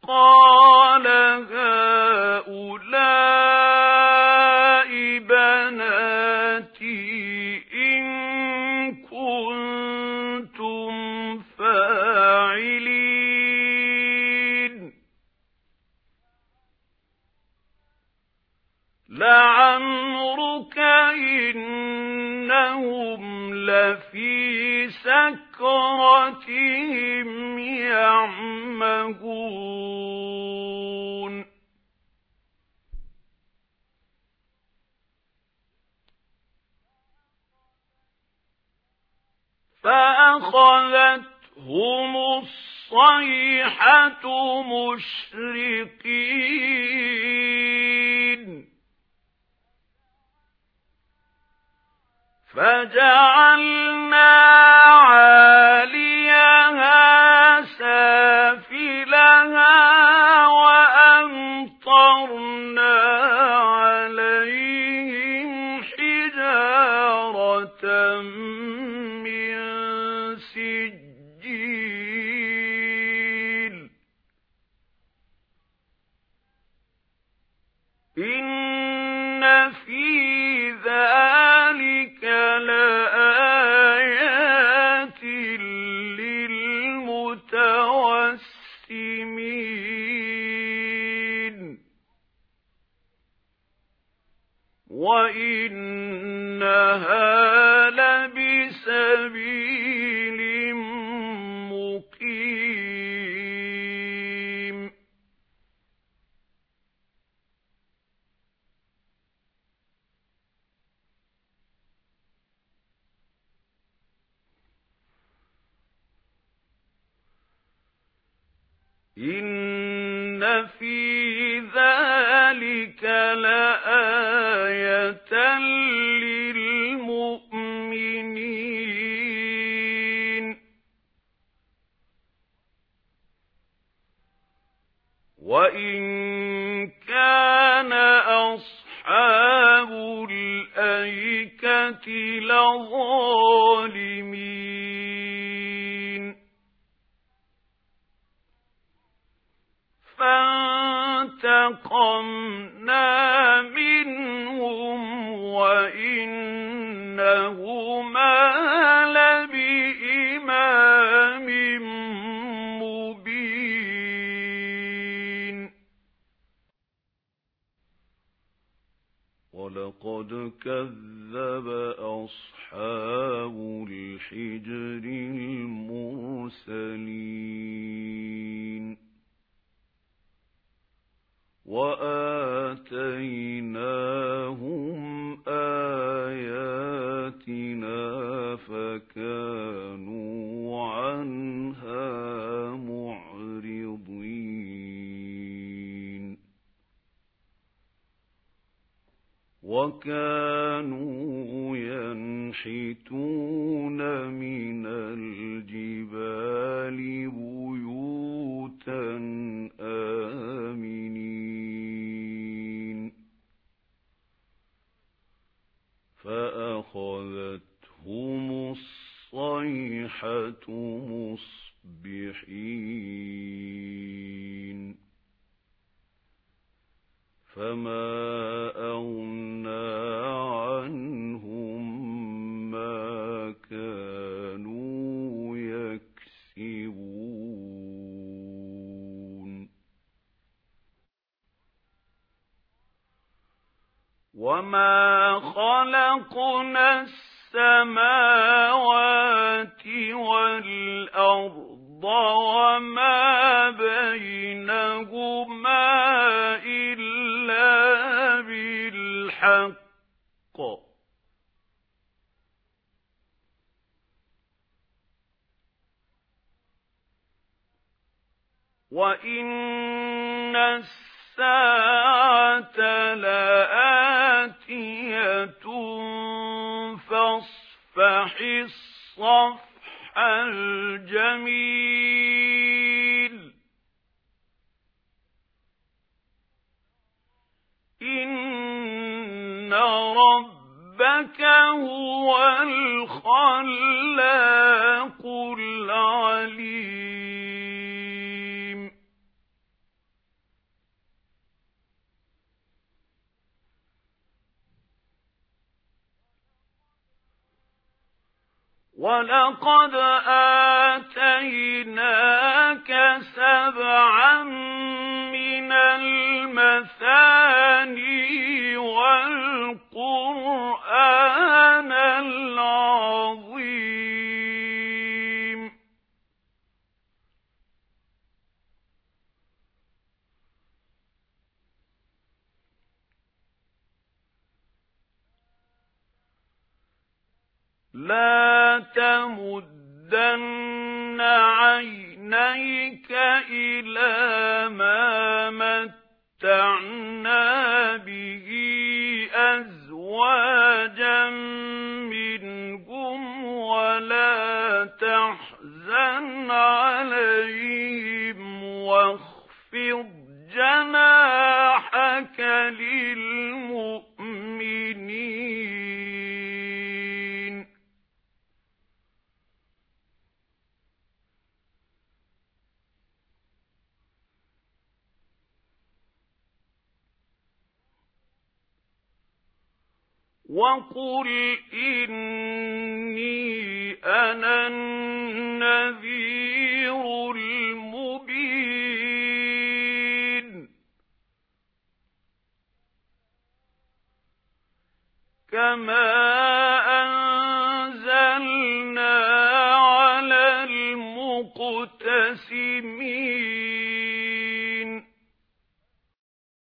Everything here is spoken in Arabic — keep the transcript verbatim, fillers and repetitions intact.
قال هؤلاء بناتي إن كنتم فاعلين لعمرك إنهم لفي سكرتهم يعمهون فأخذتهم الصيحة مشرقين فجعلنا عاليها سافلها وأمطرنا عليهم حجارة من سجيل إن في ذلك لآيات للمتوسمين وإنها لبسبيل مقيم إن في ذلك لآية للمؤمنين وإن كان أصحاب الأيكة لظالمين فانتقمنا منهم وإنهما لبإمام مبين ولقد كذب أصحاب الحجر المرسلين وآتيناهم آياتنا فكانوا عنها معرضين وكانوا ينحتون من الجبال بيوتا آمنين فأخذتهم الصيحة مصبحين فما أغنى عنهم ما كانوا يكسبون وما خلقنا السماوات والأرض وما بينهما إلا بالحق وإن الساعة لآتية فاصفح الصفح الجميل إن ربك هو الخلاق العليم وَلَقَدْ آتَيْنَاكَ سَبْعًا مِنَ الْمَثَانِي وَالْقُرْآنَ الْعَظِيمَ لَا تَمُدَّنَّ عَيْنَيْكَ إِلَىٰ مَا مَتَّعْنَا بِهِ أَزْوَاجًا مِّنْهُمْ وَلَا تَحْزَنْ عَلَيْهِمْ وَاخْفِضْ جَنَاحَكَ لِلْمُؤْمِنِينَ وَقُلْ إِنِّي أَنَا النَّذِيرُ الْمُبِينُ كَمَا